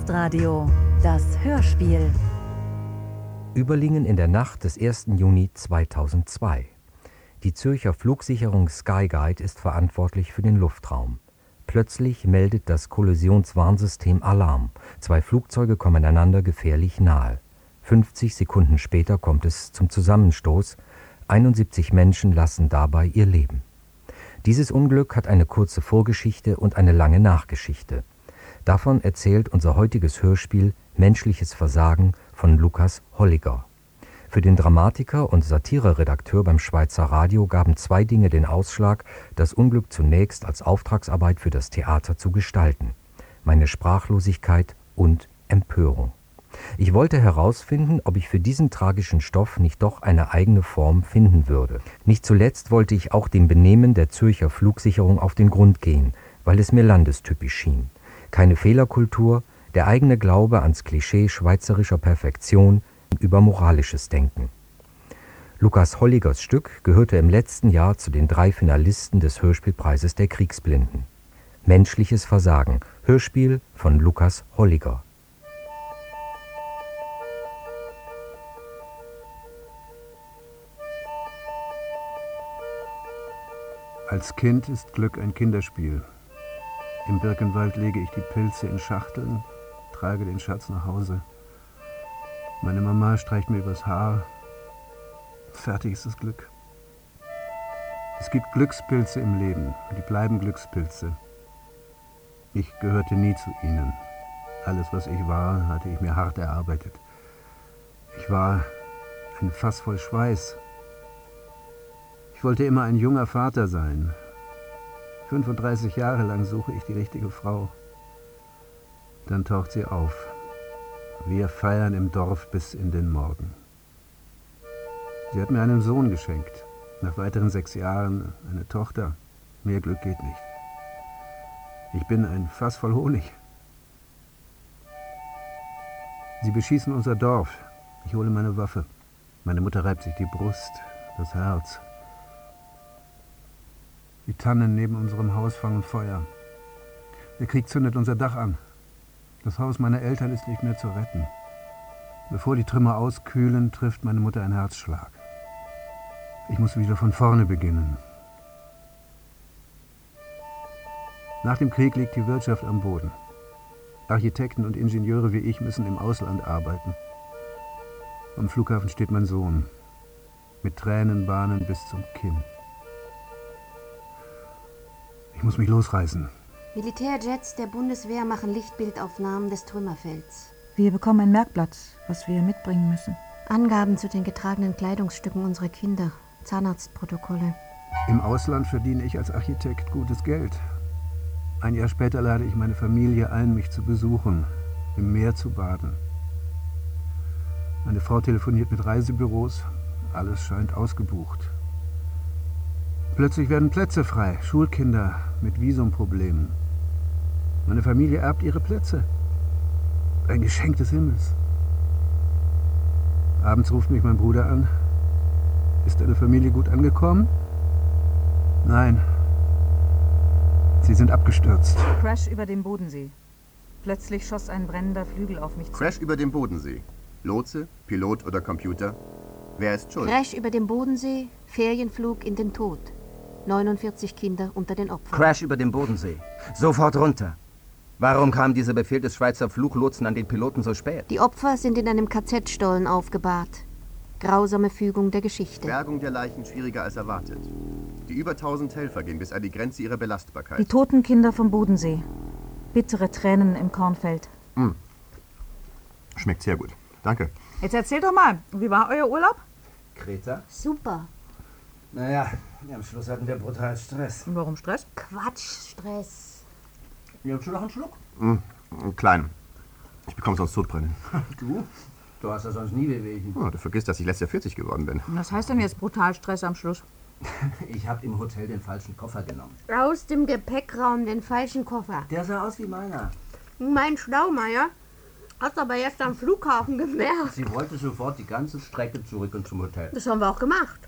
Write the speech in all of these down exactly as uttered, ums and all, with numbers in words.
Postradio, das Hörspiel. Überlingen in der Nacht des ersten Juni zweitausendzwei. Die Zürcher Flugsicherung Skyguide ist verantwortlich für den Luftraum. Plötzlich meldet das Kollisionswarnsystem Alarm. Zwei Flugzeuge kommen einander gefährlich nahe. fünfzig Sekunden später kommt es zum Zusammenstoß. einundsiebzig Menschen lassen dabei ihr Leben. Dieses Unglück hat eine kurze Vorgeschichte und eine lange Nachgeschichte. Davon erzählt unser heutiges Hörspiel Menschliches Versagen von Lukas Holliger. Für den Dramatiker und Satireredakteur beim Schweizer Radio gaben zwei Dinge den Ausschlag, das Unglück zunächst als Auftragsarbeit für das Theater zu gestalten: meine Sprachlosigkeit und Empörung. Ich wollte herausfinden, ob ich für diesen tragischen Stoff nicht doch eine eigene Form finden würde. Nicht zuletzt wollte ich auch dem Benehmen der Zürcher Flugsicherung auf den Grund gehen, weil es mir landestypisch schien. Keine Fehlerkultur, der eigene Glaube ans Klischee schweizerischer Perfektion über moralisches Denken. Lukas Holligers Stück gehörte im letzten Jahr zu den drei Finalisten des Hörspielpreises der Kriegsblinden. Menschliches Versagen, Hörspiel von Lukas Holliger. Als Kind ist Glück ein Kinderspiel. Im Birkenwald lege ich die Pilze in Schachteln, trage den Schatz nach Hause. Meine Mama streicht mir übers Haar. Fertig ist das Glück. Es gibt Glückspilze im Leben, die bleiben Glückspilze. Ich gehörte nie zu ihnen. Alles, was ich war, hatte ich mir hart erarbeitet. Ich war ein Fass voll Schweiß. Ich wollte immer ein junger Vater sein. fünfunddreißig Jahre lang suche ich die richtige Frau. Dann taucht sie auf. Wir feiern im Dorf bis in den Morgen. Sie hat mir einen Sohn geschenkt. Nach weiteren sechs Jahren eine Tochter. Mehr Glück geht nicht. Ich bin ein Fass voll Honig. Sie beschießen unser Dorf. Ich hole meine Waffe. Meine Mutter reibt sich die Brust, das Herz. Die Tannen neben unserem Haus fangen Feuer. Der Krieg zündet unser Dach an. Das Haus meiner Eltern ist nicht mehr zu retten. Bevor die Trümmer auskühlen, trifft meine Mutter einen Herzschlag. Ich muss wieder von vorne beginnen. Nach dem Krieg liegt die Wirtschaft am Boden. Architekten und Ingenieure wie ich müssen im Ausland arbeiten. Am Flughafen steht mein Sohn. Mit Tränenbahnen bis zum Kinn. Ich muss mich losreißen. Militärjets der Bundeswehr machen Lichtbildaufnahmen des Trümmerfelds. Wir bekommen ein Merkblatt, was wir mitbringen müssen. Angaben zu den getragenen Kleidungsstücken unserer Kinder, Zahnarztprotokolle. Im Ausland verdiene ich als Architekt gutes Geld. Ein Jahr später lade ich meine Familie ein, mich zu besuchen, im Meer zu baden. Meine Frau telefoniert mit Reisebüros, alles scheint ausgebucht. Plötzlich werden Plätze frei, Schulkinder mit Visumproblemen. Meine Familie erbt ihre Plätze. Ein Geschenk des Himmels. Abends ruft mich mein Bruder an. Ist deine Familie gut angekommen? Nein. Sie sind abgestürzt. Crash über dem Bodensee. Plötzlich schoss ein brennender Flügel auf mich zu. Crash über dem Bodensee. Lotse, Pilot oder Computer? Wer ist schuld? Crash über dem Bodensee, Ferienflug in den Tod. neunundvierzig Kinder unter den Opfern. Crash über dem Bodensee. Sofort runter. Warum kam dieser Befehl des Schweizer Fluglotsen an den Piloten so spät? Die Opfer sind in einem K Z-Stollen aufgebahrt. Grausame Fügung der Geschichte. Bergung der Leichen schwieriger als erwartet. Die über tausend Helfer gehen bis an die Grenze ihrer Belastbarkeit. Die toten Kinder vom Bodensee. Bittere Tränen im Kornfeld. Mm. Schmeckt sehr gut. Danke. Jetzt erzählt doch mal, wie war euer Urlaub? Kreta? Super. Naja, am Schluss hatten wir brutal Stress. Und warum Stress? Quatsch, Stress. Nimmst du noch einen Schluck? Mm. Klein. Ich bekomme sonst Sodbrennen. Du? Du hast ja sonst nie Wehwehchen. Oh, du vergisst, dass ich letztes Jahr vierzig geworden bin. Was heißt denn jetzt brutal Stress am Schluss? Ich habe im Hotel den falschen Koffer genommen. Aus dem Gepäckraum den falschen Koffer. Der sah aus wie meiner. Mein Schlaumeier hat's aber erst am Flughafen gemerkt. Sie wollte sofort die ganze Strecke zurück und zum Hotel. Das haben wir auch gemacht.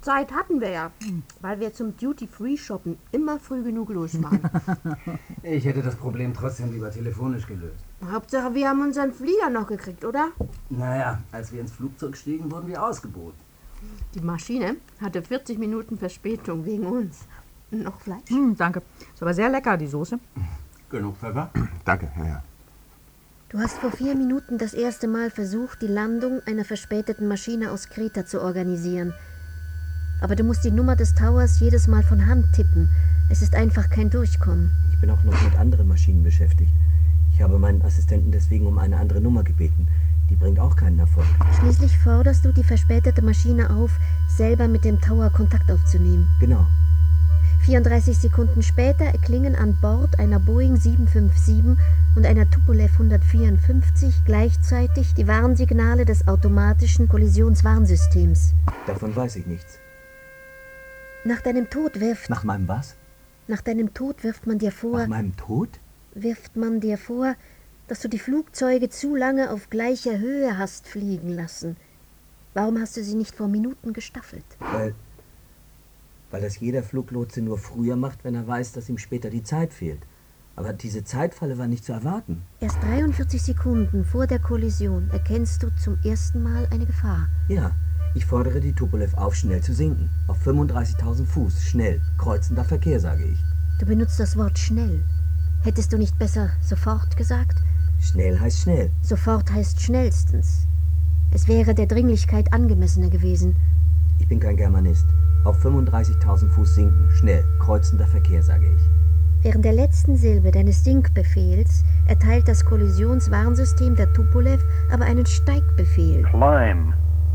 Zeit hatten wir ja, weil wir zum Duty-Free-Shoppen immer früh genug los waren. Ich hätte das Problem trotzdem lieber telefonisch gelöst. Hauptsache, wir haben unseren Flieger noch gekriegt, oder? Naja, als wir ins Flugzeug stiegen, wurden wir ausgeboten. Die Maschine hatte vierzig Minuten Verspätung wegen uns. Noch Fleisch? Hm, danke. Ist aber sehr lecker, die Soße. Genug Pfeffer? Danke, ja, ja. Du hast vor vier Minuten das erste Mal versucht, die Landung einer verspäteten Maschine aus Kreta zu organisieren. Aber du musst die Nummer des Towers jedes Mal von Hand tippen. Es ist einfach kein Durchkommen. Ich bin auch noch mit anderen Maschinen beschäftigt. Ich habe meinen Assistenten deswegen um eine andere Nummer gebeten. Die bringt auch keinen Erfolg. Schließlich forderst du die verspätete Maschine auf, selber mit dem Tower Kontakt aufzunehmen. Genau. vierunddreißig Sekunden später erklingen an Bord einer Boeing sieben fünf sieben und einer Tupolev hundertvierundfünfzig gleichzeitig die Warnsignale des automatischen Kollisionswarnsystems. Davon weiß ich nichts. Nach deinem Tod wirft... Nach meinem was? Nach deinem Tod wirft man dir vor... Nach meinem Tod? Wirft man dir vor, dass du die Flugzeuge zu lange auf gleicher Höhe hast fliegen lassen. Warum hast du sie nicht vor Minuten gestaffelt? Weil... Weil das jeder Fluglotse nur früher macht, wenn er weiß, dass ihm später die Zeit fehlt. Aber diese Zeitfalle war nicht zu erwarten. Erst dreiundvierzig Sekunden vor der Kollision erkennst du zum ersten Mal eine Gefahr. Ja, ich fordere die Tupolev auf, schnell zu sinken. Auf fünfunddreißigtausend Fuß, schnell. Kreuzender Verkehr, sage ich. Du benutzt das Wort schnell. Hättest du nicht besser sofort gesagt? Schnell heißt schnell. Sofort heißt schnellstens. Es wäre der Dringlichkeit angemessener gewesen. Ich bin kein Germanist. Auf fünfunddreißigtausend Fuß sinken, schnell. Kreuzender Verkehr, sage ich. Während der letzten Silbe deines Sinkbefehls erteilt das Kollisionswarnsystem der Tupolev aber einen Steigbefehl. Climb.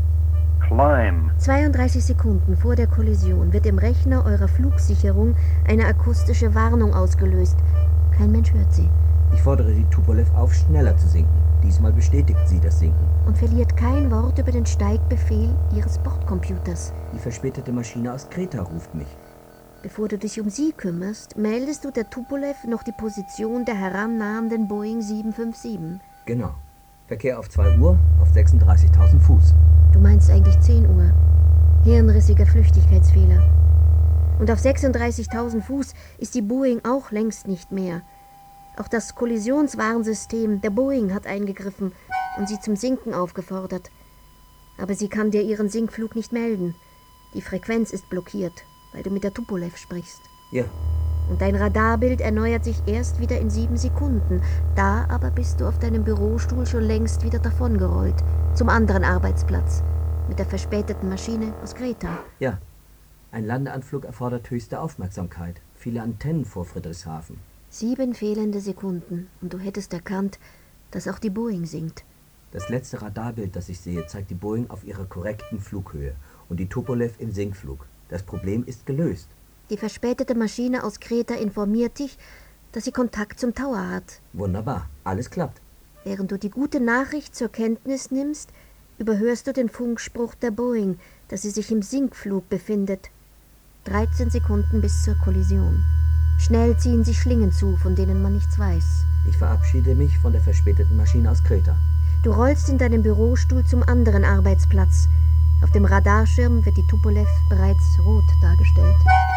Climb. zweiunddreißig Sekunden vor der Kollision wird im Rechner eurer Flugsicherung eine akustische Warnung ausgelöst. Kein Mensch hört sie. Ich fordere die Tupolev auf, schneller zu sinken. Diesmal bestätigt sie das Sinken. Und verliert kein Wort über den Steigbefehl ihres Bordcomputers. Die verspätete Maschine aus Kreta ruft mich. Bevor du dich um sie kümmerst, meldest du der Tupolev noch die Position der herannahenden Boeing sieben fünf sieben. Genau. Verkehr auf zwei Uhr, auf sechsunddreißigtausend Fuß. Du meinst eigentlich zehn Uhr. Hirnrissiger Flüchtigkeitsfehler. Und auf sechsunddreißigtausend Fuß ist die Boeing auch längst nicht mehr. Auch das Kollisionswarnsystem der Boeing hat eingegriffen und sie zum Sinken aufgefordert. Aber sie kann dir ihren Sinkflug nicht melden. Die Frequenz ist blockiert, weil du mit der Tupolev sprichst. Ja. Und dein Radarbild erneuert sich erst wieder in sieben Sekunden. Da aber bist du auf deinem Bürostuhl schon längst wieder davongerollt. Zum anderen Arbeitsplatz. Mit der verspäteten Maschine aus Kreta. Ja. Ein Landeanflug erfordert höchste Aufmerksamkeit. Viele Antennen vor Friedrichshafen. Sieben fehlende Sekunden und du hättest erkannt, dass auch die Boeing sinkt. Das letzte Radarbild, das ich sehe, zeigt die Boeing auf ihrer korrekten Flughöhe und die Tupolev im Sinkflug. Das Problem ist gelöst. Die verspätete Maschine aus Kreta informiert dich, dass sie Kontakt zum Tower hat. Wunderbar, alles klappt. Während du die gute Nachricht zur Kenntnis nimmst, überhörst du den Funkspruch der Boeing, dass sie sich im Sinkflug befindet. dreizehn Sekunden bis zur Kollision. Schnell ziehen sich Schlingen zu, von denen man nichts weiß. Ich verabschiede mich von der verspäteten Maschine aus Kreta. Du rollst in deinem Bürostuhl zum anderen Arbeitsplatz. Auf dem Radarschirm wird die Tupolev bereits rot dargestellt.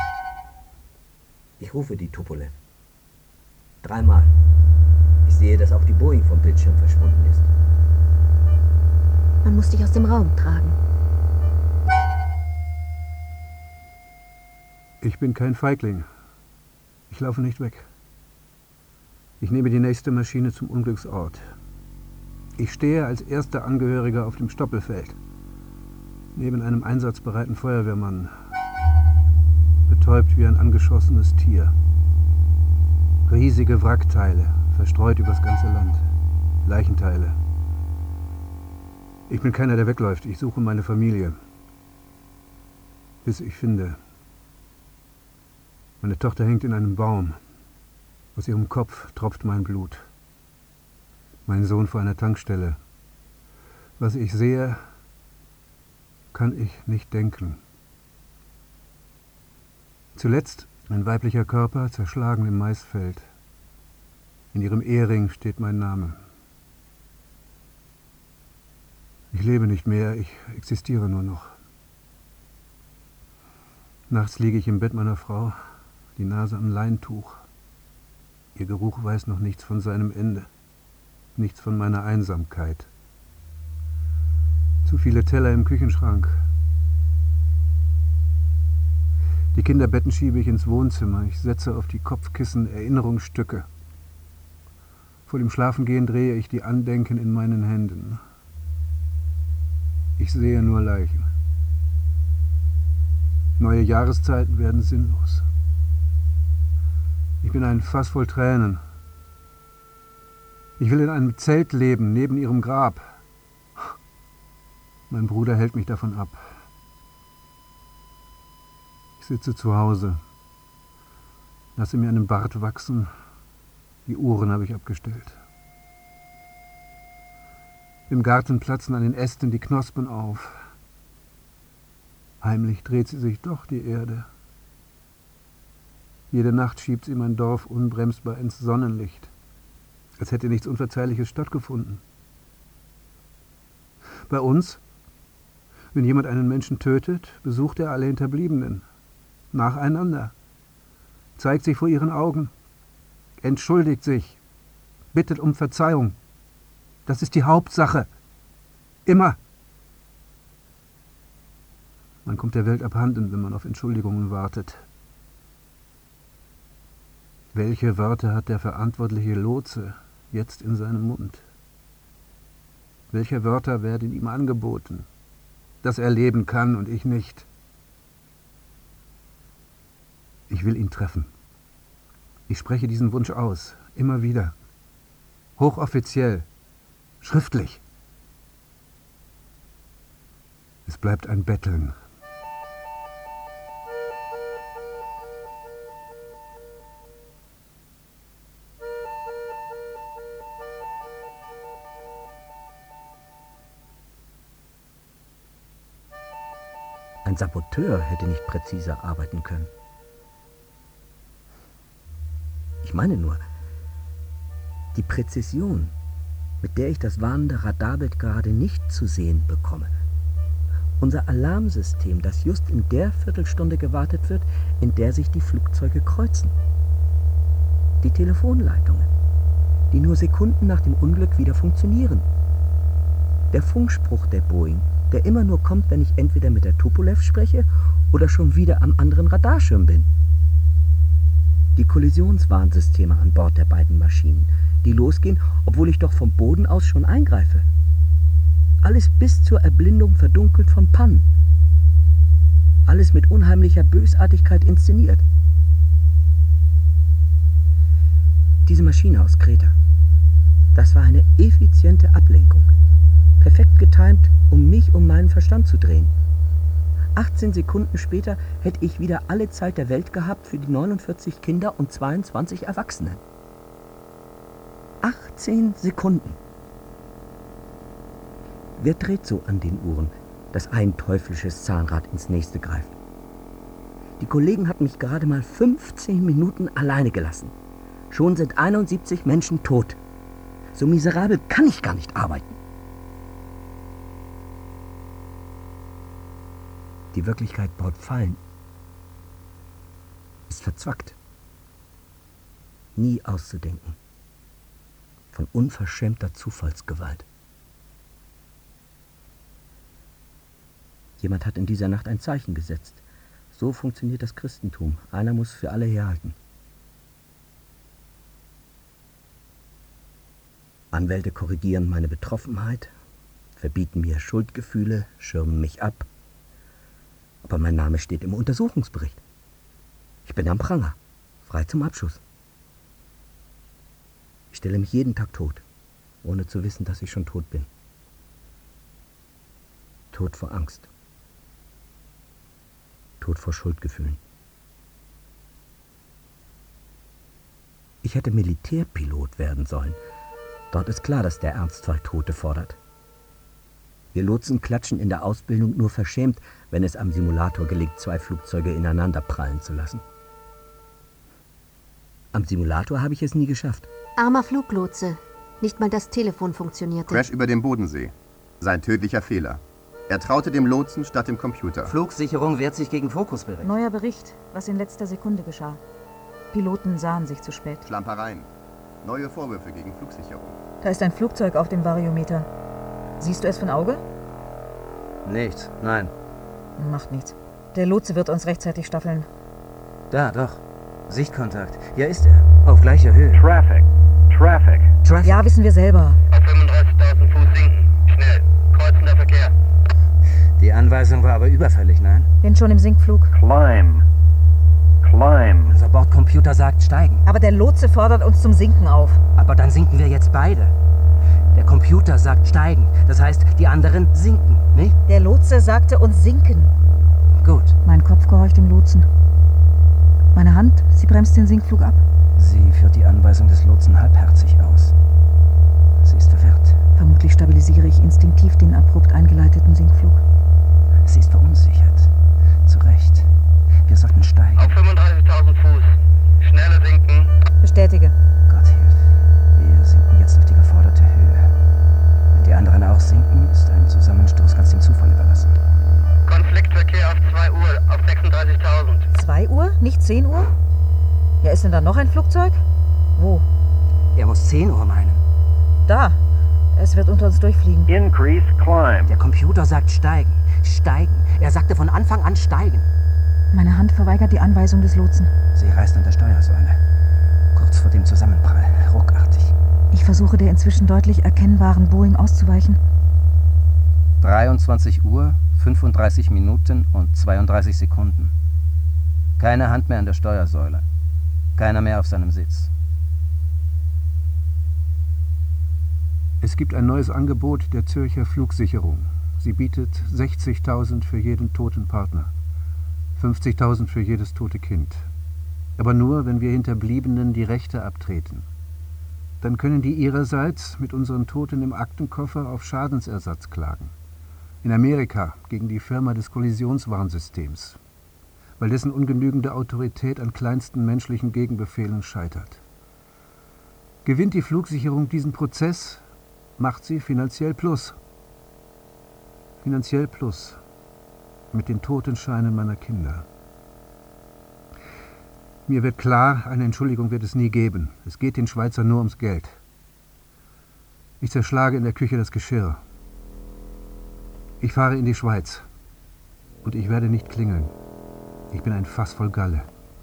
Ich rufe die Tupolev. Dreimal. Ich sehe, dass auch die Boeing vom Bildschirm verschwunden ist. Man muss dich aus dem Raum tragen. Ich bin kein Feigling. Ich laufe nicht weg. Ich nehme die nächste Maschine zum Unglücksort. Ich stehe als erster Angehöriger auf dem Stoppelfeld. Neben einem einsatzbereiten Feuerwehrmann. Betäubt wie ein angeschossenes Tier. Riesige Wrackteile, verstreut übers ganze Land. Leichenteile. Ich bin keiner, der wegläuft. Ich suche meine Familie. Bis ich finde. Meine Tochter hängt in einem Baum. Aus ihrem Kopf tropft mein Blut. Mein Sohn vor einer Tankstelle. Was ich sehe, kann ich nicht denken. Zuletzt ein weiblicher Körper, zerschlagen im Maisfeld. In ihrem Ehering steht mein Name. Ich lebe nicht mehr, ich existiere nur noch. Nachts liege ich im Bett meiner Frau, die Nase am Leintuch. Ihr Geruch weiß noch nichts von seinem Ende, nichts von meiner Einsamkeit. Zu viele Teller im Küchenschrank. Die Kinderbetten schiebe ich ins Wohnzimmer. Ich setze auf die Kopfkissen Erinnerungsstücke. Vor dem Schlafengehen drehe ich die Andenken in meinen Händen. Ich sehe nur Leichen. Neue Jahreszeiten werden sinnlos. Ich bin ein Fass voll Tränen. Ich will in einem Zelt leben, neben ihrem Grab. Mein Bruder hält mich davon ab. Ich sitze zu Hause, lasse mir einen Bart wachsen. Die Uhren habe ich abgestellt. Im Garten platzen an den Ästen die Knospen auf. Heimlich dreht sie sich doch, die Erde. Jede Nacht schiebt sie mein Dorf unbremsbar ins Sonnenlicht, als hätte nichts Unverzeihliches stattgefunden. Bei uns, wenn jemand einen Menschen tötet, besucht er alle Hinterbliebenen, nacheinander, zeigt sich vor ihren Augen, entschuldigt sich, bittet um Verzeihung. Das ist die Hauptsache. Immer. Man kommt der Welt abhanden, wenn man auf Entschuldigungen wartet. Welche Wörter hat der verantwortliche Lotse jetzt in seinem Mund? Welche Wörter werden ihm angeboten, dass er leben kann und ich nicht? Ich will ihn treffen. Ich spreche diesen Wunsch aus, immer wieder. Hochoffiziell, schriftlich. Es bleibt ein Betteln. Ein Saboteur hätte nicht präziser arbeiten können. Ich meine nur, die Präzision, mit der ich das warnende Radarbild gerade nicht zu sehen bekomme. Unser Alarmsystem, das just in der Viertelstunde gewartet wird, in der sich die Flugzeuge kreuzen. Die Telefonleitungen, die nur Sekunden nach dem Unglück wieder funktionieren. Der Funkspruch der Boeing, der immer nur kommt, wenn ich entweder mit der Tupolev spreche oder schon wieder am anderen Radarschirm bin. Die Kollisionswarnsysteme an Bord der beiden Maschinen, die losgehen, obwohl ich doch vom Boden aus schon eingreife. Alles bis zur Erblindung verdunkelt von Pannen. Alles mit unheimlicher Bösartigkeit inszeniert. Diese Maschine aus Kreta, das war eine effiziente Ablenkung. Perfekt getimt, um mich um meinen Verstand zu drehen. achtzehn Sekunden später hätte ich wieder alle Zeit der Welt gehabt für die neunundvierzig Kinder und zweiundzwanzig Erwachsenen. achtzehn Sekunden. Wer dreht so an den Uhren, dass ein teuflisches Zahnrad ins nächste greift? Die Kollegen hatten mich gerade mal fünfzehn Minuten alleine gelassen. Schon sind einundsiebzig Menschen tot. So miserabel kann ich gar nicht arbeiten. Die Wirklichkeit baut Fallen, ist verzwackt, nie auszudenken, von unverschämter Zufallsgewalt. Jemand hat in dieser Nacht ein Zeichen gesetzt. So funktioniert das Christentum. Einer muss für alle herhalten. Anwälte korrigieren meine Betroffenheit, verbieten mir Schuldgefühle, schirmen mich ab. Aber mein Name steht im Untersuchungsbericht. Ich bin am Pranger, frei zum Abschuss. Ich stelle mich jeden Tag tot, ohne zu wissen, dass ich schon tot bin. Tot vor Angst. Tot vor Schuldgefühlen. Ich hätte Militärpilot werden sollen. Dort ist klar, dass der Ernstfall Tote fordert. Wir Lotsen klatschen in der Ausbildung nur verschämt, wenn es am Simulator gelingt, zwei Flugzeuge ineinander prallen zu lassen. Am Simulator habe ich es nie geschafft. Armer Fluglotse. Nicht mal das Telefon funktionierte. Crash über dem Bodensee. Sein tödlicher Fehler. Er traute dem Lotsen statt dem Computer. Flugsicherung wehrt sich gegen Fokusbericht. Neuer Bericht, was in letzter Sekunde geschah. Piloten sahen sich zu spät. Schlampereien. Neue Vorwürfe gegen Flugsicherung. Da ist ein Flugzeug auf dem Variometer. Siehst du es von Auge? Nichts, nein. Macht nichts. Der Lotse wird uns rechtzeitig staffeln. Da, doch. Sichtkontakt. Hier ist er. Auf gleicher Höhe. Traffic. Traffic. Traffic. Ja, wissen wir selber. Auf fünfunddreißigtausend Fuß sinken. Schnell. Kreuzender Verkehr. Die Anweisung war aber überfällig, nein? Bin schon im Sinkflug. Climb. Climb. Unser Bordcomputer sagt steigen. Aber der Lotse fordert uns zum Sinken auf. Aber dann sinken wir jetzt beide. Der Computer sagt steigen. Das heißt, die anderen sinken, nicht? Der Lotse sagte uns sinken. Gut. Mein Kopf gehorcht dem Lotsen. Meine Hand, sie bremst den Sinkflug ab. Sie führt die Anweisung des Lotsen halbherzig aus. Sie ist verwirrt. Vermutlich stabilisiere ich instinktiv den abrupt eingeleiteten Sinkflug. Sie ist verunsichert. Zu Recht. Wir sollten steigen. Auf fünfunddreißigtausend Fuß. Schneller sinken. Bestätige. Gott hilf. Wir sinken jetzt auf die geforderte Höhe. Wenn die anderen auch sinken, ist ein Zusammenstoß ganz dem Zufall überlassen. Konfliktverkehr auf zwei Uhr, auf sechsunddreißigtausend. Zwei Uhr? Nicht zehn Uhr? Ja, ist denn da noch ein Flugzeug? Wo? Er muss zehn Uhr meinen. Da. Es wird unter uns durchfliegen. Increase climb. Der Computer sagt steigen. Steigen. Er sagte von Anfang an steigen. Meine Hand verweigert die Anweisung des Lotsen. Sie reißt an der Steuersäule. Kurz vor dem Zusammenprall. Ruckartig. Ich versuche der inzwischen deutlich erkennbaren Boeing auszuweichen. dreiundzwanzig Uhr, fünfunddreißig Minuten und zweiunddreißig Sekunden. Keine Hand mehr an der Steuersäule. Keiner mehr auf seinem Sitz. Es gibt ein neues Angebot der Zürcher Flugsicherung. Sie bietet sechzigtausend für jeden toten Partner, fünfzigtausend für jedes tote Kind. Aber nur, wenn wir Hinterbliebenen die Rechte abtreten. Dann können die ihrerseits mit unseren Toten im Aktenkoffer auf Schadensersatz klagen. In Amerika gegen die Firma des Kollisionswarnsystems, weil dessen ungenügende Autorität an kleinsten menschlichen Gegenbefehlen scheitert. Gewinnt die Flugsicherung diesen Prozess, macht sie finanziell Plus. Finanziell Plus. Mit den Totenscheinen meiner Kinder. Mir wird klar, eine Entschuldigung wird es nie geben. Es geht den Schweizer nur ums Geld. Ich zerschlage in der Küche das Geschirr. Ich fahre in die Schweiz. Und ich werde nicht klingeln. Ich bin ein Fass voll Galle.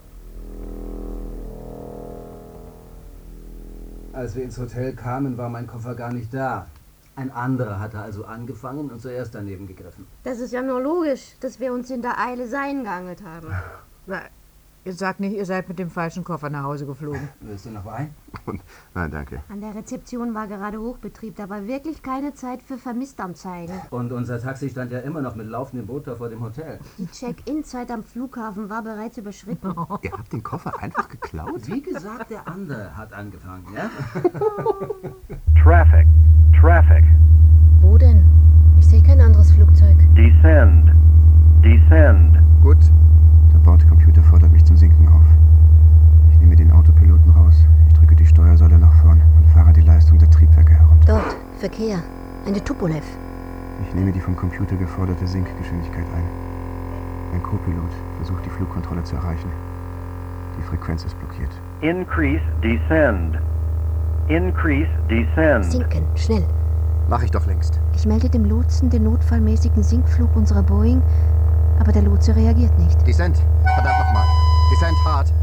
Als wir ins Hotel kamen, war mein Koffer gar nicht da. Ein anderer hatte also angefangen und zuerst daneben gegriffen. Das ist ja nur logisch, dass wir uns in der Eile sein geangelt haben. Na, ihr sagt nicht, ihr seid mit dem falschen Koffer nach Hause geflogen. Willst du noch Wein? Nein, danke. An der Rezeption war gerade Hochbetrieb, da war wirklich keine Zeit für Vermisstanzeigen. Und unser Taxi stand ja immer noch mit laufendem Boot da vor dem Hotel. Die Check-in-Zeit am Flughafen war bereits überschritten. Ihr habt den Koffer einfach geklaut? Wie gesagt, der andere hat angefangen, ja? Traffic. Traffic. Wo denn? Ich sehe kein anderes Flugzeug. Descend. Descend. Gut. Der Bordcomputer fordert mich zum Sinken auf. Ich nehme den Autopiloten raus. Ich drücke die Steuersäule nach vorn und fahre die Leistung der Triebwerke herunter. Dort, Verkehr. Eine Tupolev. Ich nehme die vom Computer geforderte Sinkgeschwindigkeit ein. Ein Co-Pilot versucht, die Flugkontrolle zu erreichen. Die Frequenz ist blockiert. Increase descend. Increase descend. Sinken, schnell. Mach ich doch längst. Ich melde dem Lotsen den notfallmäßigen Sinkflug unserer Boeing, aber der Lotse reagiert nicht. Descent. Verdammt nochmal. Descent hart.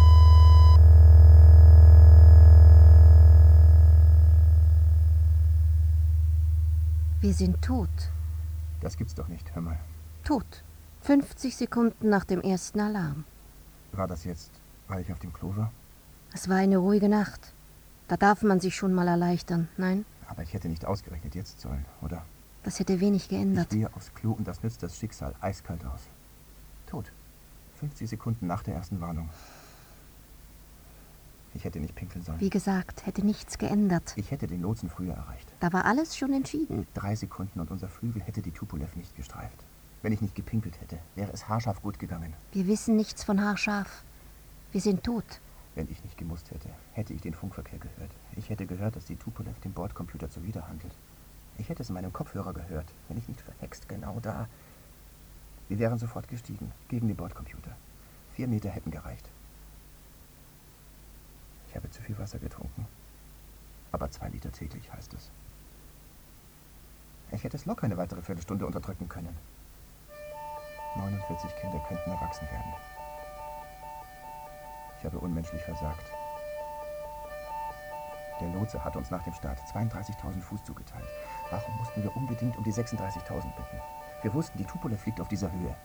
Wir sind tot. Das gibt's doch nicht, hör mal. Tot. fünfzig Sekunden nach dem ersten Alarm. War das jetzt, weil ich auf dem Klo war? Es war eine ruhige Nacht. Da darf man sich schon mal erleichtern, nein? Aber ich hätte nicht ausgerechnet jetzt sollen, oder? Das hätte wenig geändert. Ich gehe aufs Klo und das nützt das Schicksal eiskalt aus. Tot. fünfzig Sekunden nach der ersten Warnung. Ich hätte nicht pinkeln sollen. Wie gesagt, hätte nichts geändert. Ich hätte den Lotsen früher erreicht. Da war alles schon entschieden. Drei Sekunden und unser Flügel hätte die Tupolev nicht gestreift. Wenn ich nicht gepinkelt hätte, wäre es haarscharf gut gegangen. Wir wissen nichts von haarscharf. Wir sind tot. Wenn ich nicht gemusst hätte, hätte ich den Funkverkehr gehört. Ich hätte gehört, dass die Tupolev dem Bordcomputer zuwiderhandelt. Ich hätte es in meinem Kopfhörer gehört, wenn ich nicht verhext genau da. Wir wären sofort gestiegen, gegen den Bordcomputer. Vier Meter hätten gereicht. Ich habe zu viel Wasser getrunken. Aber zwei Liter täglich heißt es. Ich hätte es locker eine weitere Viertelstunde unterdrücken können. neunundvierzig Kinder könnten erwachsen werden. Ich habe unmenschlich versagt. Der Lotse hat uns nach dem Start zweiunddreißigtausend Fuß zugeteilt. Warum mussten wir unbedingt um die sechsunddreißigtausend bitten? Wir wussten, die Tupolev fliegt auf dieser Höhe.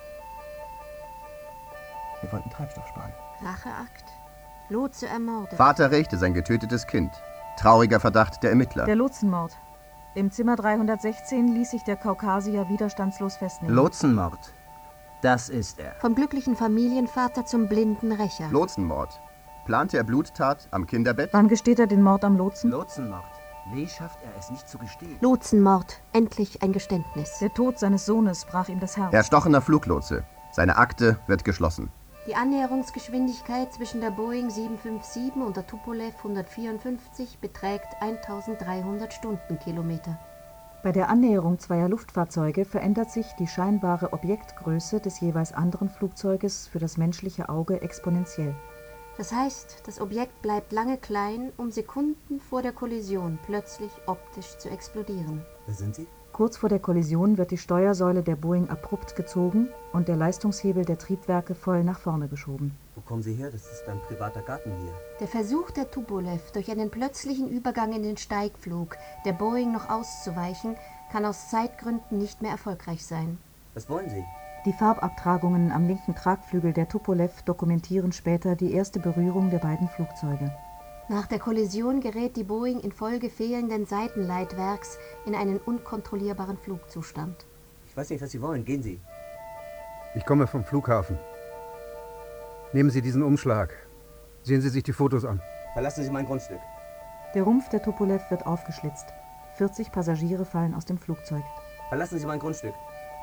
Wir wollten Treibstoff sparen. Racheakt. Lotse ermordet. Vater rächte sein getötetes Kind. Trauriger Verdacht der Ermittler. Der Lotsenmord. Im Zimmer dreihundertsechzehn ließ sich der Kaukasier widerstandslos festnehmen. Lotsenmord. Das ist er. Vom glücklichen Familienvater zum blinden Rächer. Lotsenmord. Plante er Bluttat am Kinderbett? Wann gesteht er den Mord am Lotsen? Lotsenmord. Wie schafft er es nicht zu gestehen? Lotsenmord. Endlich ein Geständnis. Der Tod seines Sohnes brach ihm das Herz. Erstochener Fluglotse. Seine Akte wird geschlossen. Die Annäherungsgeschwindigkeit zwischen der Boeing sieben fünf sieben und der Tupolev hundertvierundfünfzig beträgt eintausenddreihundert Stundenkilometer. Bei der Annäherung zweier Luftfahrzeuge verändert sich die scheinbare Objektgröße des jeweils anderen Flugzeuges für das menschliche Auge exponentiell. Das heißt, das Objekt bleibt lange klein, um Sekunden vor der Kollision plötzlich optisch zu explodieren. Wer sind Sie? Kurz vor der Kollision wird die Steuersäule der Boeing abrupt gezogen und der Leistungshebel der Triebwerke voll nach vorne geschoben. Wo kommen Sie her? Das ist ein privater Garten hier. Der Versuch der Tupolev, durch einen plötzlichen Übergang in den Steigflug der Boeing noch auszuweichen, kann aus Zeitgründen nicht mehr erfolgreich sein. Was wollen Sie? Die Farbabtragungen am linken Tragflügel der Tupolev dokumentieren später die erste Berührung der beiden Flugzeuge. Nach der Kollision gerät die Boeing infolge fehlenden Seitenleitwerks in einen unkontrollierbaren Flugzustand. Ich weiß nicht, was Sie wollen. Gehen Sie. Ich komme vom Flughafen. Nehmen Sie diesen Umschlag. Sehen Sie sich die Fotos an. Verlassen Sie mein Grundstück. Der Rumpf der Tupolev wird aufgeschlitzt. vierzig Passagiere fallen aus dem Flugzeug. Verlassen Sie mein Grundstück.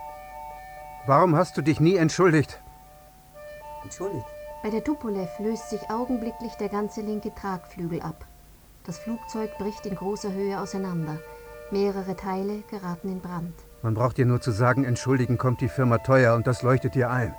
Warum hast du dich nie entschuldigt? Entschuldigt? Bei der Tupolev löst sich augenblicklich der ganze linke Tragflügel ab. Das Flugzeug bricht in großer Höhe auseinander. Mehrere Teile geraten in Brand. Man braucht dir nur zu sagen, entschuldigen kommt die Firma teuer und das leuchtet dir ein.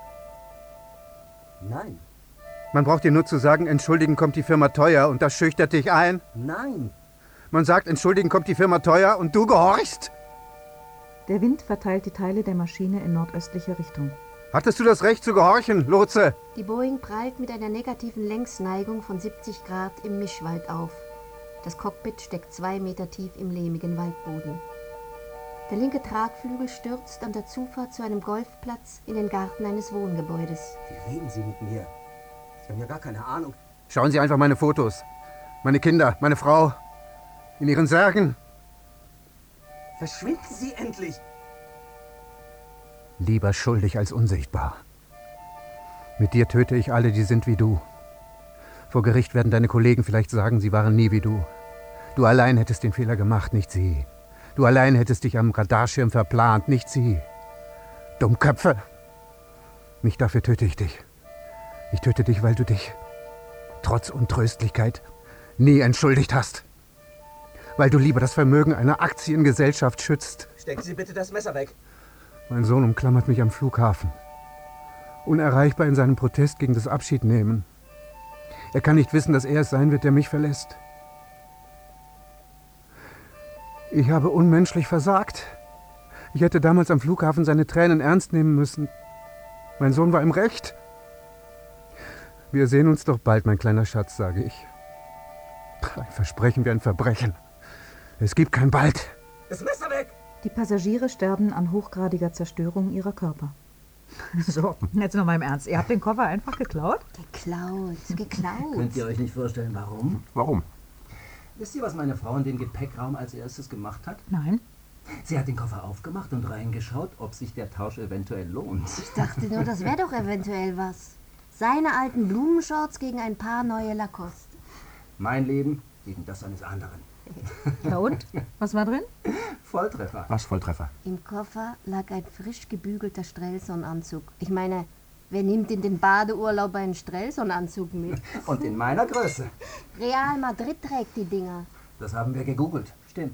Nein. Man braucht dir nur zu sagen, entschuldigen kommt die Firma teuer und das schüchtert dich ein. Nein. Man sagt, entschuldigen kommt die Firma teuer und du gehorchst. Der Wind verteilt die Teile der Maschine in nordöstliche Richtung. Hattest du das Recht zu gehorchen, Lotse? Die Boeing prallt mit einer negativen Längsneigung von siebzig Grad im Mischwald auf. Das Cockpit steckt zwei Meter tief im lehmigen Waldboden. Der linke Tragflügel stürzt an der Zufahrt zu einem Golfplatz in den Garten eines Wohngebäudes. Wie reden Sie mit mir? Sie haben ja gar keine Ahnung. Schauen Sie einfach meine Fotos. Meine Kinder, meine Frau. In ihren Särgen. Verschwinden Sie endlich! Lieber schuldig als unsichtbar. Mit dir töte ich alle, die sind wie du. Vor Gericht werden deine Kollegen vielleicht sagen, sie waren nie wie du. Du allein hättest den Fehler gemacht, nicht sie. Du allein hättest dich am Radarschirm verplant, nicht sie. Dummköpfe! Nicht dafür töte ich dich. Ich töte dich, weil du dich, trotz Untröstlichkeit, nie entschuldigt hast. Weil du lieber das Vermögen einer Aktiengesellschaft schützt. Stecken Sie bitte das Messer weg. Mein Sohn umklammert mich am Flughafen. Unerreichbar in seinem Protest gegen das Abschiednehmen. Er kann nicht wissen, dass er es sein wird, der mich verlässt. Ich habe unmenschlich versagt. Ich hätte damals am Flughafen seine Tränen ernst nehmen müssen. Mein Sohn war im Recht. Wir sehen uns doch bald, mein kleiner Schatz, sage ich. Ein Versprechen wie ein Verbrechen. Es gibt kein Bald. Das Messer weg! Die Passagiere sterben an hochgradiger Zerstörung ihrer Körper. So, jetzt noch mal im Ernst. Ihr habt den Koffer einfach geklaut? Geklaut, geklaut. Könnt ihr euch nicht vorstellen, warum? Warum? Wisst ihr, was meine Frau in den Gepäckraum als erstes gemacht hat? Nein. Sie hat den Koffer aufgemacht und reingeschaut, ob sich der Tausch eventuell lohnt. Ich dachte nur, das wäre doch eventuell was. Seine alten Blumenshorts gegen ein paar neue Lacoste. Mein Leben gegen das eines anderen. Ja und? Was war drin? Volltreffer. Was Volltreffer? Im Koffer lag ein frisch gebügelter Strelson-Anzug. Ich meine, wer nimmt in den Badeurlaub einen Strelson-Anzug mit? Und in meiner Größe. Real Madrid trägt die Dinger. Das haben wir gegoogelt. Stimmt.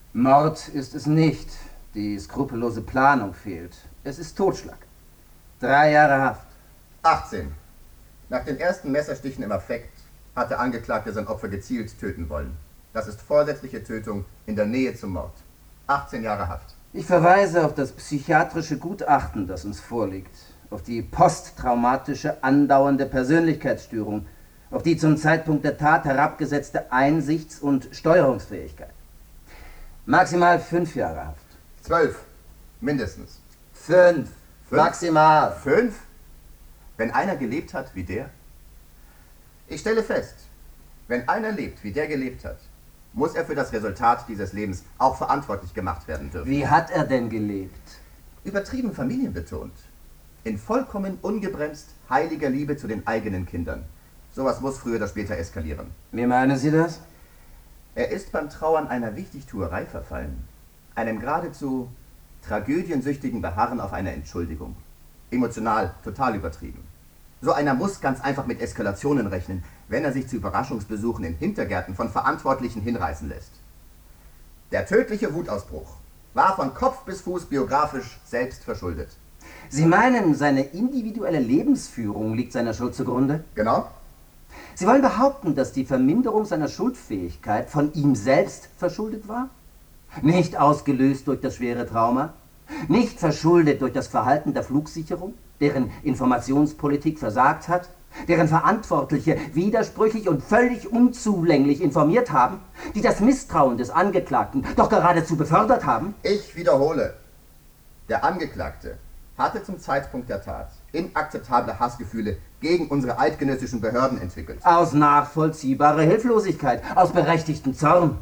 Mord ist es nicht. Die skrupellose Planung fehlt. Es ist Totschlag. Drei Jahre Haft. achtzehn. Nach den ersten Messerstichen im Affekt hat der Angeklagte sein Opfer gezielt töten wollen. Das ist vorsätzliche Tötung in der Nähe zum Mord. achtzehn Jahre Haft. Ich verweise auf das psychiatrische Gutachten, das uns vorliegt. Auf die posttraumatische andauernde Persönlichkeitsstörung. Auf die zum Zeitpunkt der Tat herabgesetzte Einsichts- und Steuerungsfähigkeit. Maximal fünf Jahre Haft. Zwölf. Mindestens. Fünf. Fünf? Maximal. Fünf? Wenn einer gelebt hat wie der? Ich stelle fest, wenn einer lebt, wie der gelebt hat, muss er für das Resultat dieses Lebens auch verantwortlich gemacht werden dürfen. Wie hat er denn gelebt? Übertrieben familienbetont. In vollkommen ungebremst heiliger Liebe zu den eigenen Kindern. Sowas muss früher oder später eskalieren. Wie meinen Sie das? Er ist beim Trauern einer Wichtigtuerei verfallen. Einem geradezu tragödiensüchtigen Beharren auf eine Entschuldigung. Emotional total übertrieben. So einer muss ganz einfach mit Eskalationen rechnen, wenn er sich zu Überraschungsbesuchen in Hintergärten von Verantwortlichen hinreißen lässt. Der tödliche Wutausbruch war von Kopf bis Fuß biografisch selbst verschuldet. Sie meinen, seine individuelle Lebensführung liegt seiner Schuld zugrunde? Genau. Sie wollen behaupten, dass die Verminderung seiner Schuldfähigkeit von ihm selbst verschuldet war? Nicht ausgelöst durch das schwere Trauma? Nicht verschuldet durch das Verhalten der Flugsicherung, deren Informationspolitik versagt hat, deren Verantwortliche widersprüchlich und völlig unzulänglich informiert haben, die das Misstrauen des Angeklagten doch geradezu befördert haben? Ich wiederhole, der Angeklagte hatte zum Zeitpunkt der Tat inakzeptable Hassgefühle gegen unsere eidgenössischen Behörden entwickelt. Aus nachvollziehbarer Hilflosigkeit, aus berechtigtem Zorn.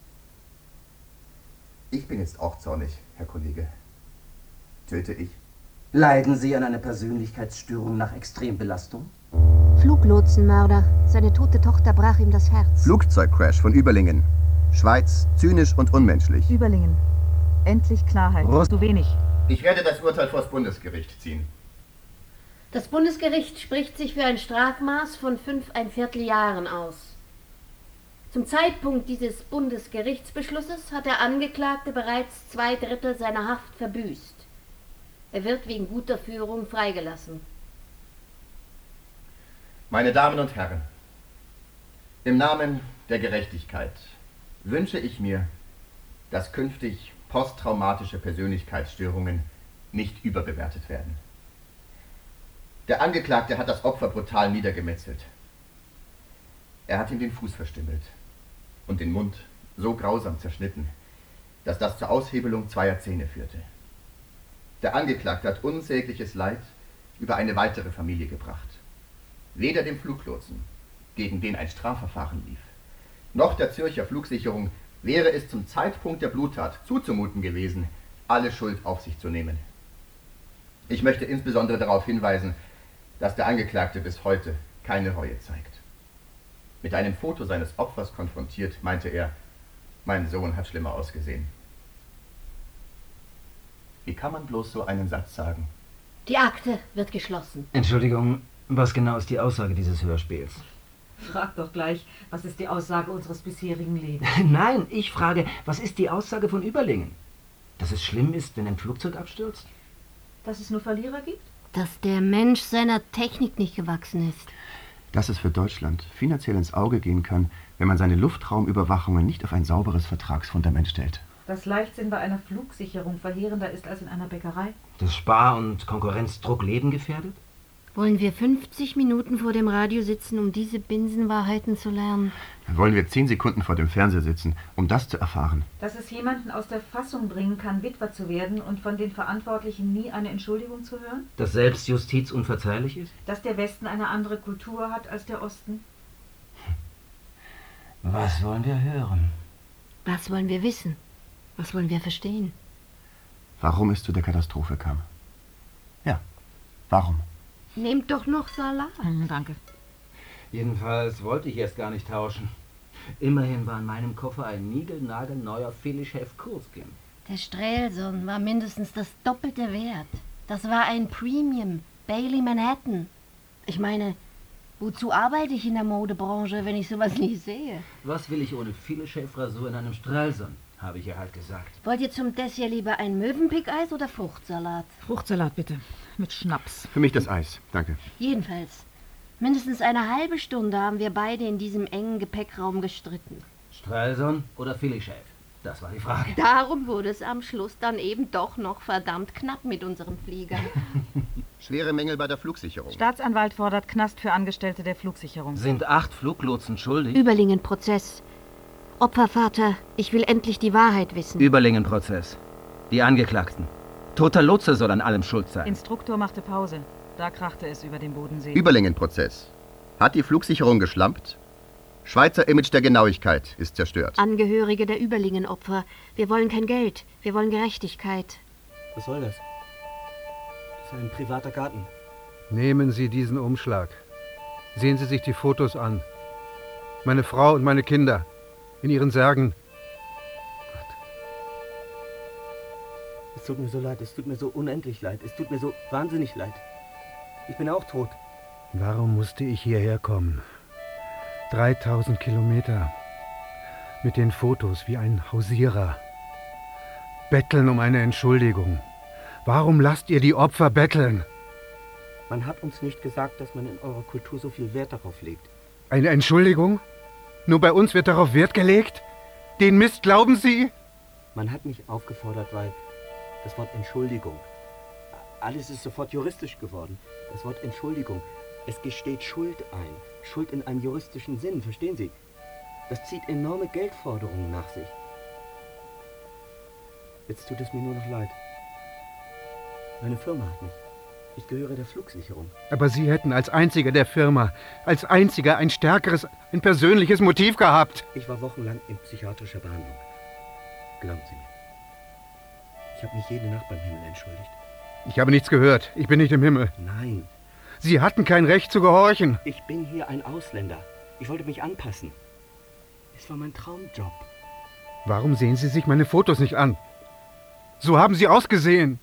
Ich bin jetzt auch zornig, Herr Kollege. Töte ich? Leiden Sie an einer Persönlichkeitsstörung nach Extrembelastung? Fluglotsenmörder. Seine tote Tochter brach ihm das Herz. Flugzeugcrash von Überlingen. Schweiz, zynisch und unmenschlich. Überlingen. Endlich Klarheit. Rost- Zu wenig. Ich werde das Urteil vors Bundesgericht ziehen. Das Bundesgericht spricht sich für ein Strafmaß von fünf ein Viertel Jahren aus. Zum Zeitpunkt dieses Bundesgerichtsbeschlusses hat der Angeklagte bereits zwei Drittel seiner Haft verbüßt. Er wird wegen guter Führung freigelassen. Meine Damen und Herren, im Namen der Gerechtigkeit wünsche ich mir, dass künftig posttraumatische Persönlichkeitsstörungen nicht überbewertet werden. Der Angeklagte hat das Opfer brutal niedergemetzelt. Er hat ihm den Fuß verstümmelt und den Mund so grausam zerschnitten, dass das zur Aushebelung zweier Zähne führte. Der Angeklagte hat unsägliches Leid über eine weitere Familie gebracht. Weder dem Fluglotsen, gegen den ein Strafverfahren lief, noch der Zürcher Flugsicherung wäre es zum Zeitpunkt der Bluttat zuzumuten gewesen, alle Schuld auf sich zu nehmen. Ich möchte insbesondere darauf hinweisen, dass der Angeklagte bis heute keine Reue zeigt. Mit einem Foto seines Opfers konfrontiert, meinte er, mein Sohn hat schlimmer ausgesehen. Wie kann man bloß so einen Satz sagen? Die Akte wird geschlossen. Entschuldigung, was genau ist die Aussage dieses Hörspiels? Frag doch gleich, was ist die Aussage unseres bisherigen Lebens? Nein, ich frage, was ist die Aussage von Überlingen? Dass es schlimm ist, wenn ein Flugzeug abstürzt? Dass es nur Verlierer gibt? Dass der Mensch seiner Technik nicht gewachsen ist. Dass es für Deutschland finanziell ins Auge gehen kann, wenn man seine Luftraumüberwachungen nicht auf ein sauberes Vertragsfundament stellt. Dass Leichtsinn bei einer Flugsicherung verheerender ist als in einer Bäckerei? Dass Spar- und Konkurrenzdruck Leben gefährdet? Wollen wir fünfzig Minuten vor dem Radio sitzen, um diese Binsenwahrheiten zu lernen? Dann wollen wir zehn Sekunden vor dem Fernseher sitzen, um das zu erfahren. Dass es jemanden aus der Fassung bringen kann, Witwer zu werden und von den Verantwortlichen nie eine Entschuldigung zu hören? Dass Selbstjustiz unverzeihlich ist? Dass der Westen eine andere Kultur hat als der Osten? Was wollen wir hören? Was wollen wir wissen? Was wollen wir verstehen? Warum es zu der Katastrophe kam. Ja, warum? Nehmt doch noch Salat. Hm, danke. Jedenfalls wollte ich erst gar nicht tauschen. Immerhin war in meinem Koffer ein niegelnagelneuer Philips-Chef Coolskin. Der Strelson war mindestens das Doppelte wert. Das war ein Premium, Bailey Manhattan. Ich meine, wozu arbeite ich in der Modebranche, wenn ich sowas nie sehe? Was will ich ohne Philips-Chef-Rasur in einem Strelson? habe ich ihr halt gesagt. Wollt ihr zum Dessert lieber ein Möwenpickeis oder Fruchtsalat? Fruchtsalat bitte, mit Schnaps. Für mich das Eis, danke. Jedenfalls, mindestens eine halbe Stunde haben wir beide in diesem engen Gepäckraum gestritten. Strelson oder Philly-Chef? Das war die Frage. Darum wurde es am Schluss dann eben doch noch verdammt knapp mit unserem Flieger. Schwere Mängel bei der Flugsicherung. Staatsanwalt fordert Knast für Angestellte der Flugsicherung. Sind acht Fluglotsen schuldig? Überlingen-Prozess. Opfervater, ich will endlich die Wahrheit wissen. Überlingen-Prozess. Die Angeklagten. Toter Lotse soll an allem schuld sein. Instruktor machte Pause. Da krachte es über den Bodensee. Überlingen-Prozess. Hat die Flugsicherung geschlampt? Schweizer Image der Genauigkeit ist zerstört. Angehörige der Überlingen-Opfer. Wir wollen kein Geld. Wir wollen Gerechtigkeit. Was soll das? Das ist ein privater Garten. Nehmen Sie diesen Umschlag. Sehen Sie sich die Fotos an. Meine Frau und meine Kinder. In ihren Särgen. Gott. Es tut mir so leid. Es tut mir so unendlich leid. Es tut mir so wahnsinnig leid. Ich bin auch tot. Warum musste ich hierher kommen? dreitausend Kilometer. Mit den Fotos wie ein Hausierer. Betteln um eine Entschuldigung. Warum lasst ihr die Opfer betteln? Man hat uns nicht gesagt, dass man in eurer Kultur so viel Wert darauf legt. Eine Entschuldigung? Nur bei uns wird darauf Wert gelegt? Den Mist glauben Sie? Man hat mich aufgefordert, weil das Wort Entschuldigung. Alles ist sofort juristisch geworden. Das Wort Entschuldigung. Es gesteht Schuld ein. Schuld in einem juristischen Sinn, verstehen Sie? Das zieht enorme Geldforderungen nach sich. Jetzt tut es mir nur noch leid. Meine Firma hat mich. Ich gehöre der Flugsicherung. Aber Sie hätten als einziger der Firma, als einziger ein stärkeres, ein persönliches Motiv gehabt. Ich war wochenlang in psychiatrischer Behandlung. Glauben Sie mir. Ich habe mich jede Nacht beim Himmel entschuldigt. Ich habe nichts gehört. Ich bin nicht im Himmel. Nein. Sie hatten kein Recht zu gehorchen. Ich bin hier ein Ausländer. Ich wollte mich anpassen. Es war mein Traumjob. Warum sehen Sie sich meine Fotos nicht an? So haben Sie ausgesehen.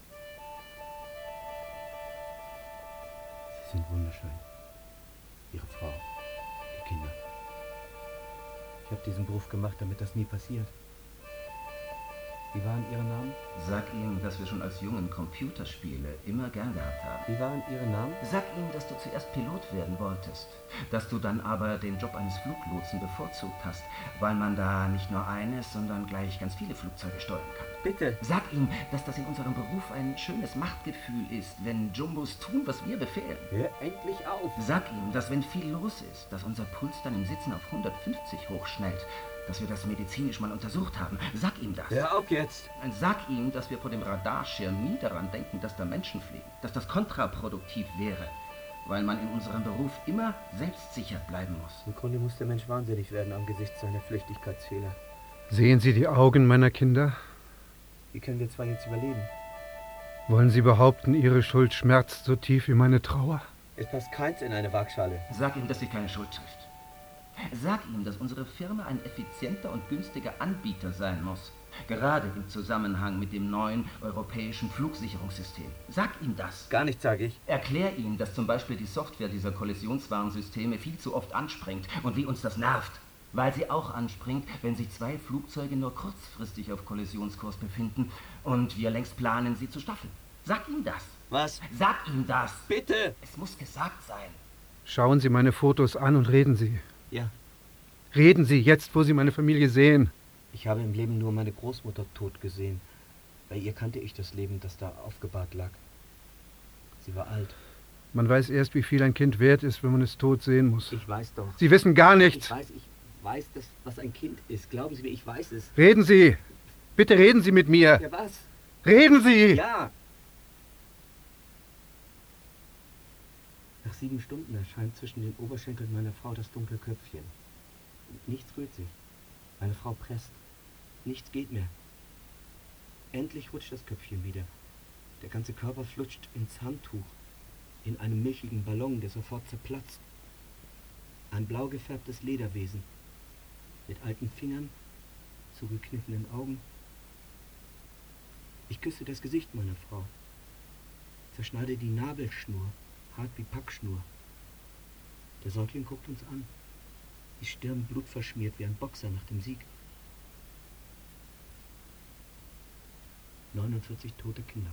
Sie sind wunderschön. Ihre Frau, die Kinder. Ich habe diesen Beruf gemacht, damit das nie passiert. Wie waren Ihre Namen? Sag ihm, dass wir schon als Jungen Computerspiele immer gern gehabt haben. Wie waren Ihre Namen? Sag ihm, dass du zuerst Pilot werden wolltest, dass du dann aber den Job eines Fluglotsen bevorzugt hast, weil man da nicht nur eines, sondern gleich ganz viele Flugzeuge steuern kann. Bitte. Sag ihm, dass das in unserem Beruf ein schönes Machtgefühl ist, wenn Jumbos tun, was wir befehlen. Hör endlich auf. Sag ihm, dass wenn viel los ist, dass unser Puls dann im Sitzen auf hundertfünfzig hochschnellt, dass wir das medizinisch mal untersucht haben. Sag ihm das. Hör auf jetzt. Sag ihm, dass wir vor dem Radarschirm nie daran denken, dass da Menschen fliegen, dass das kontraproduktiv wäre, weil man in unserem Beruf immer selbstsicher bleiben muss. Im Grunde muss der Mensch wahnsinnig werden angesichts seiner Flüchtigkeitsfehler. Sehen Sie die Augen meiner Kinder? Wie können wir zwei jetzt überleben? Wollen Sie behaupten, Ihre Schuld schmerzt so tief wie meine Trauer? Es passt keins in eine Waagschale. Sag ihm, dass sie keine Schuld trifft. Sag ihm, dass unsere Firma ein effizienter und günstiger Anbieter sein muss. Gerade im Zusammenhang mit dem neuen europäischen Flugsicherungssystem. Sag ihm das. Gar nichts, sage ich. Erklär ihm, dass zum Beispiel die Software dieser Kollisionswarnsysteme viel zu oft anspringt und wie uns das nervt. Weil sie auch anspringt, wenn sich zwei Flugzeuge nur kurzfristig auf Kollisionskurs befinden und wir längst planen, sie zu staffeln. Sag ihm das. Was? Sag ihm das. Bitte. Es muss gesagt sein. Schauen Sie meine Fotos an und reden Sie. Ja. Reden Sie jetzt, wo Sie meine Familie sehen. Ich habe im Leben nur meine Großmutter tot gesehen. Bei ihr kannte ich das Leben, das da aufgebahrt lag. Sie war alt. Man weiß erst, wie viel ein Kind wert ist, wenn man es tot sehen muss. Ich weiß doch. Sie wissen gar nichts. Ich weiß, ich weiß, das, was ein Kind ist. Glauben Sie mir, ich weiß es. Reden Sie. Bitte reden Sie mit mir. Ja, was? Reden Sie. Ja. Nach sieben Stunden erscheint zwischen den Oberschenkeln meiner Frau das dunkle Köpfchen. Nichts rührt sich. Meine Frau presst. Nichts geht mehr. Endlich rutscht das Köpfchen wieder. Der ganze Körper flutscht ins Handtuch. In einem milchigen Ballon, der sofort zerplatzt. Ein blau gefärbtes Lederwesen. Mit alten Fingern, zugekniffenen Augen. Ich küsse das Gesicht meiner Frau. Zerschneide die Nabelschnur, hart wie Packschnur. Der Säugling guckt uns an. Die Stirn blutverschmiert wie ein Boxer nach dem Sieg. neunundvierzig tote Kinder.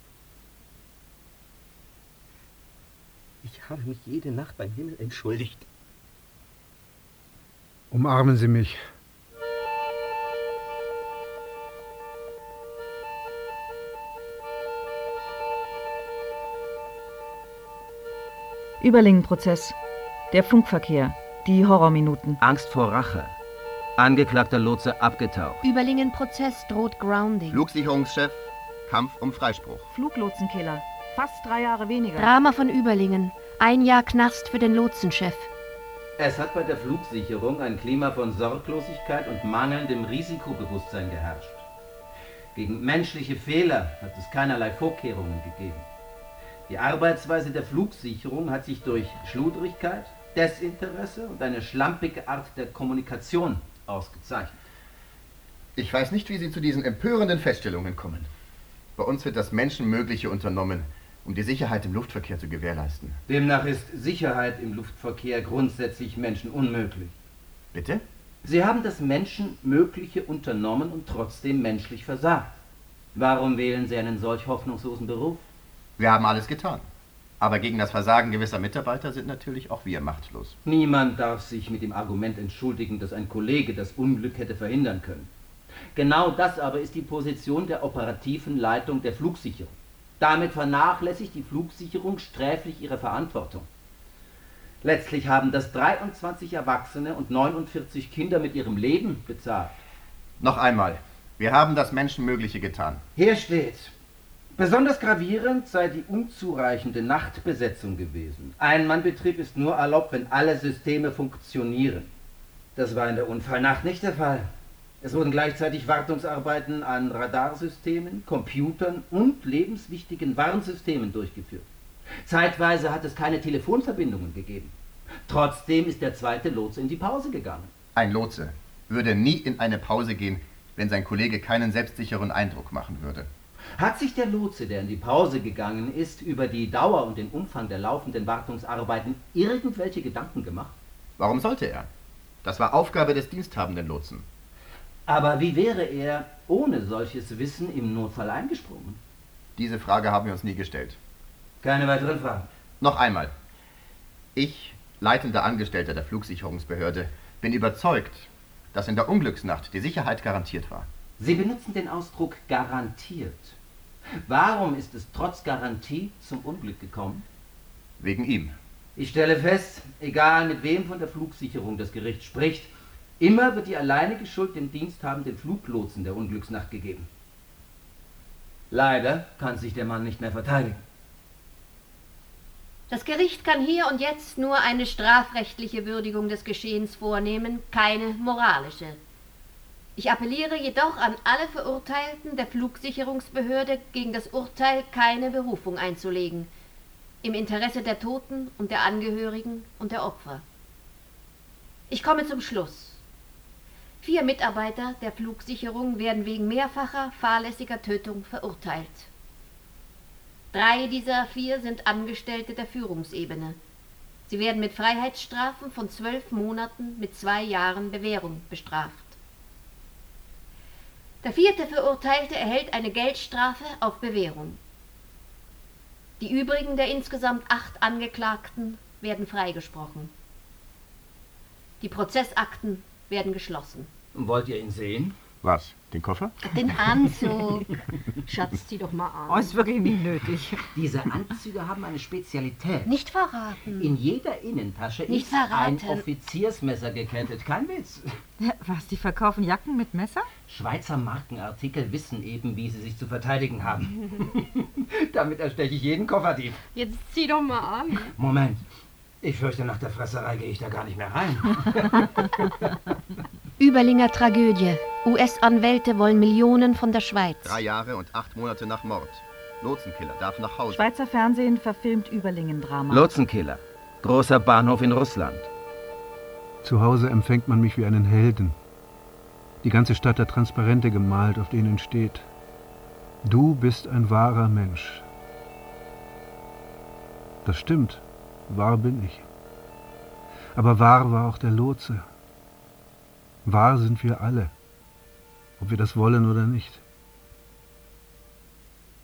Ich habe mich jede Nacht beim Himmel entschuldigt. Umarmen Sie mich. Überlingen-Prozess. Der Funkverkehr. Die Horrorminuten. Angst vor Rache. Angeklagter Lotse abgetaucht. Überlingen-Prozess droht Grounding. Flugsicherungschef, Kampf um Freispruch. Fluglotsenkiller. Fast drei Jahre weniger. Drama von Überlingen. Ein Jahr Knast für den Lotsenchef. Es hat bei der Flugsicherung ein Klima von Sorglosigkeit und mangelndem Risikobewusstsein geherrscht. Gegen menschliche Fehler hat es keinerlei Vorkehrungen gegeben. Die Arbeitsweise der Flugsicherung hat sich durch Schludrigkeit, Desinteresse und eine schlampige Art der Kommunikation ausgezeichnet. Ich weiß nicht, wie Sie zu diesen empörenden Feststellungen kommen. Bei uns wird das Menschenmögliche unternommen, um die Sicherheit im Luftverkehr zu gewährleisten. Demnach ist Sicherheit im Luftverkehr grundsätzlich menschenunmöglich. Bitte? Sie haben das Menschenmögliche unternommen und trotzdem menschlich versagt. Warum wählen Sie einen solch hoffnungslosen Beruf? Wir haben alles getan. Aber gegen das Versagen gewisser Mitarbeiter sind natürlich auch wir machtlos. Niemand darf sich mit dem Argument entschuldigen, dass ein Kollege das Unglück hätte verhindern können. Genau das aber ist die Position der operativen Leitung der Flugsicherung. Damit vernachlässigt die Flugsicherung sträflich ihre Verantwortung. Letztlich haben das dreiundzwanzig Erwachsene und neunundvierzig Kinder mit ihrem Leben bezahlt. Noch einmal, wir haben das Menschenmögliche getan. Hier steht: Besonders gravierend sei die unzureichende Nachtbesetzung gewesen. Ein-Mann-Betrieb ist nur erlaubt, wenn alle Systeme funktionieren. Das war in der Unfallnacht nicht der Fall. Es wurden gleichzeitig Wartungsarbeiten an Radarsystemen, Computern und lebenswichtigen Warnsystemen durchgeführt. Zeitweise hat es keine Telefonverbindungen gegeben. Trotzdem ist der zweite Lotse in die Pause gegangen. Ein Lotse würde nie in eine Pause gehen, wenn sein Kollege keinen selbstsicheren Eindruck machen würde. Hat sich der Lotse, der in die Pause gegangen ist, über die Dauer und den Umfang der laufenden Wartungsarbeiten irgendwelche Gedanken gemacht? Warum sollte er? Das war Aufgabe des diensthabenden Lotsen. Aber wie wäre er ohne solches Wissen im Notfall eingesprungen? Diese Frage haben wir uns nie gestellt. Keine weiteren Fragen. Noch einmal. Ich, leitender Angestellter der Flugsicherungsbehörde, bin überzeugt, dass in der Unglücksnacht die Sicherheit garantiert war. Sie benutzen den Ausdruck garantiert. Warum ist es trotz Garantie zum Unglück gekommen? Wegen ihm. Ich stelle fest, egal mit wem von der Flugsicherung das Gericht spricht, immer wird die alleinige Schuld dem diensthabenden Fluglotsen der Unglücksnacht gegeben. Leider kann sich der Mann nicht mehr verteidigen. Das Gericht kann hier und jetzt nur eine strafrechtliche Würdigung des Geschehens vornehmen, keine moralische. Ich appelliere jedoch an alle Verurteilten der Flugsicherungsbehörde, gegen das Urteil keine Berufung einzulegen, im Interesse der Toten und der Angehörigen und der Opfer. Ich komme zum Schluss. Vier Mitarbeiter der Flugsicherung werden wegen mehrfacher fahrlässiger Tötung verurteilt. Drei dieser vier sind Angestellte der Führungsebene. Sie werden mit Freiheitsstrafen von zwölf Monaten mit zwei Jahren Bewährung bestraft. Der vierte Verurteilte erhält eine Geldstrafe auf Bewährung. Die übrigen der insgesamt acht Angeklagten werden freigesprochen. Die Prozessakten werden geschlossen. Wollt ihr ihn sehen? Was? Den Koffer? Den Anzug. Schatz, zieh doch mal an. Oh, ist wirklich nicht nötig. Diese Anzüge haben eine Spezialität. Nicht verraten. In jeder Innentasche Nicht ist verraten. ein Offiziersmesser gekettet. Kein Witz. Was, die verkaufen Jacken mit Messer? Schweizer Markenartikel wissen eben, wie sie sich zu verteidigen haben. Damit ersteche ich jeden Kofferdieb. Jetzt zieh doch mal an. Moment. Ich fürchte, nach der Fresserei gehe ich da gar nicht mehr rein. Überlinger Tragödie. U S-Anwälte wollen Millionen von der Schweiz. Drei Jahre und acht Monate nach Mord. Lotsenkiller darf nach Hause. Schweizer Fernsehen verfilmt Überlingen-Drama. Lotsenkiller. Großer Bahnhof in Russland. Zu Hause empfängt man mich wie einen Helden. Die ganze Stadt hat Transparente gemalt, auf denen steht: Du bist ein wahrer Mensch. Das stimmt. Wahr bin ich. Aber wahr war auch der Lotse. Wahr sind wir alle, ob wir das wollen oder nicht.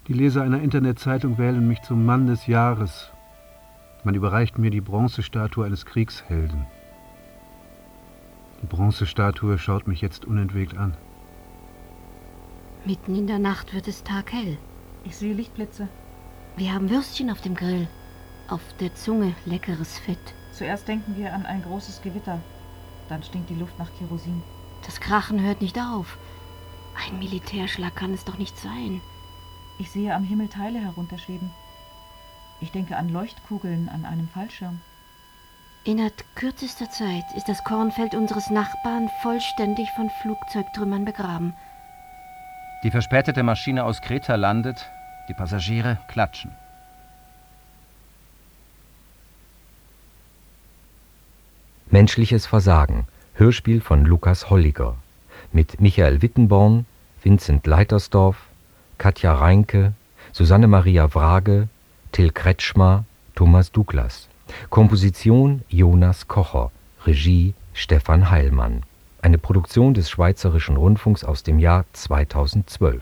Die Leser einer Internetzeitung wählen mich zum Mann des Jahres. Man überreicht mir die Bronzestatue eines Kriegshelden. Die Bronzestatue schaut mich jetzt unentwegt an. Mitten in der Nacht wird es taghell. Ich sehe Lichtblitze. Wir haben Würstchen auf dem Grill. Auf der Zunge leckeres Fett. Zuerst denken wir an ein großes Gewitter. Dann stinkt die Luft nach Kerosin. Das Krachen hört nicht auf. Ein Militärschlag kann es doch nicht sein. Ich sehe am Himmel Teile herunterschweben. Ich denke an Leuchtkugeln an einem Fallschirm. Innerhalb kürzester Zeit ist das Kornfeld unseres Nachbarn vollständig von Flugzeugtrümmern begraben. Die verspätete Maschine aus Kreta landet, die Passagiere klatschen. Menschliches Versagen, Hörspiel von Lukas Holliger, mit Michael Wittenborn, Vincent Leitersdorf, Katja Reinke, Susanne Maria Wrage, Till Kretschmer, Thomas Douglas. Komposition Jonas Kocher, Regie Stefan Heilmann. Eine Produktion des Schweizerischen Rundfunks aus dem Jahr zweitausendzwölf.